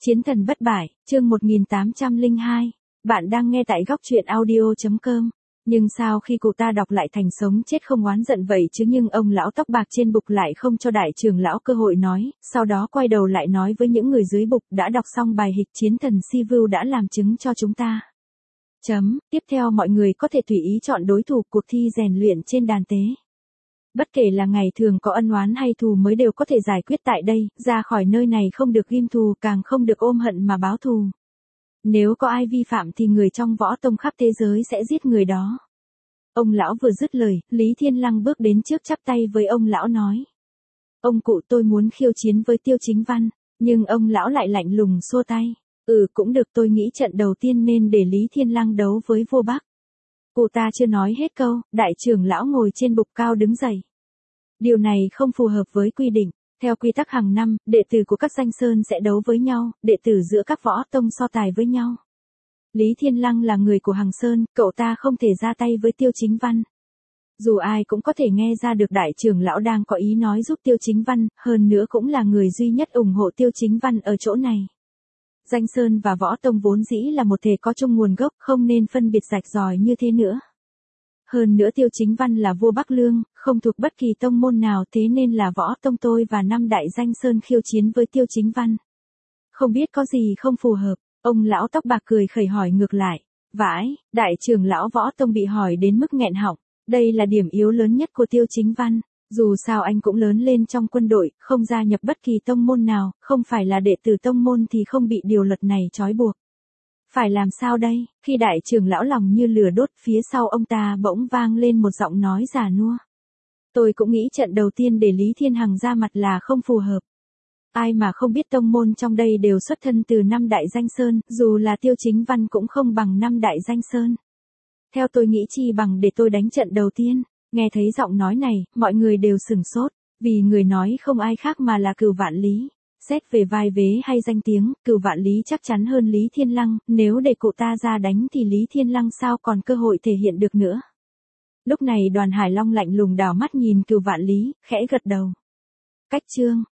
Chiến thần bất bại, chương 1802. Bạn đang nghe tại góc truyện audio.com. Nhưng sao khi cụ ta đọc lại thành sống chết không oán giận vậy chứ, nhưng ông lão tóc bạc trên bục lại không cho đại trưởng lão cơ hội nói, sau đó quay đầu lại nói với những người dưới bục đã đọc xong bài hịch chiến thần Sivu đã làm chứng cho chúng ta. Tiếp theo mọi người có thể tùy ý chọn đối thủ cuộc thi rèn luyện trên đàn tế. Bất kể là ngày thường có ân oán hay thù mới đều có thể giải quyết tại đây, ra khỏi nơi này không được ghim thù, càng không được ôm hận mà báo thù. Nếu có ai vi phạm thì người trong võ tông khắp thế giới sẽ giết người đó. Ông lão vừa dứt lời, Lý Thiên Lăng bước đến trước chắp tay với ông lão nói. Ông cụ, tôi muốn khiêu chiến với Tiêu Chính Văn, nhưng ông lão lại lạnh lùng xua tay. Cũng được, tôi nghĩ trận đầu tiên nên để Lý Thiên Lăng đấu với vua Bắc. Cụ ta chưa nói hết câu, đại trưởng lão ngồi trên bục cao đứng dậy. Điều này không phù hợp với quy định. Theo quy tắc hàng năm, đệ tử của các danh sơn sẽ đấu với nhau, đệ tử giữa các võ tông so tài với nhau. Lý Thiên Lăng là người của Hằng Sơn, cậu ta không thể ra tay với Tiêu Chính Văn. Dù ai cũng có thể nghe ra được đại trưởng lão đang có ý nói giúp Tiêu Chính Văn, hơn nữa cũng là người duy nhất ủng hộ Tiêu Chính Văn ở chỗ này. Danh Sơn và Võ Tông vốn dĩ là một thể có chung nguồn gốc, không nên phân biệt rạch ròi như thế nữa. Hơn nữa Tiêu Chính Văn là vua Bắc Lương, không thuộc bất kỳ tông môn nào, thế nên là Võ Tông tôi và 5 đại danh sơn khiêu chiến với Tiêu Chính Văn. Không biết có gì không phù hợp, ông lão tóc bạc cười khẩy hỏi ngược lại. Vãi, đại trưởng lão Võ Tông bị hỏi đến mức nghẹn họng, đây là điểm yếu lớn nhất của Tiêu Chính Văn. Dù sao anh cũng lớn lên trong quân đội, không gia nhập bất kỳ tông môn nào, không phải là đệ tử tông môn thì không bị điều luật này trói buộc. Phải làm sao đây? Khi đại trưởng lão lòng như lửa đốt, phía sau ông ta bỗng vang lên một giọng nói già nua. Tôi cũng nghĩ trận đầu tiên để Lý Thiên Hằng ra mặt là không phù hợp. Ai mà không biết tông môn trong đây đều xuất thân từ 5 đại danh sơn, dù là Tiêu Chính Văn cũng không bằng 5 đại danh sơn. Theo tôi nghĩ chi bằng để tôi đánh trận đầu tiên. Nghe thấy giọng nói này, mọi người đều sửng sốt, vì người nói không ai khác mà là Cửu Vạn Lý. Xét về vai vế hay danh tiếng, Cửu Vạn Lý chắc chắn hơn Lý Thiên Lăng, nếu để cụ ta ra đánh thì Lý Thiên Lăng sao còn cơ hội thể hiện được nữa. Lúc này Đoàn Hải Long lạnh lùng đảo mắt nhìn Cửu Vạn Lý, khẽ gật đầu. Cách chương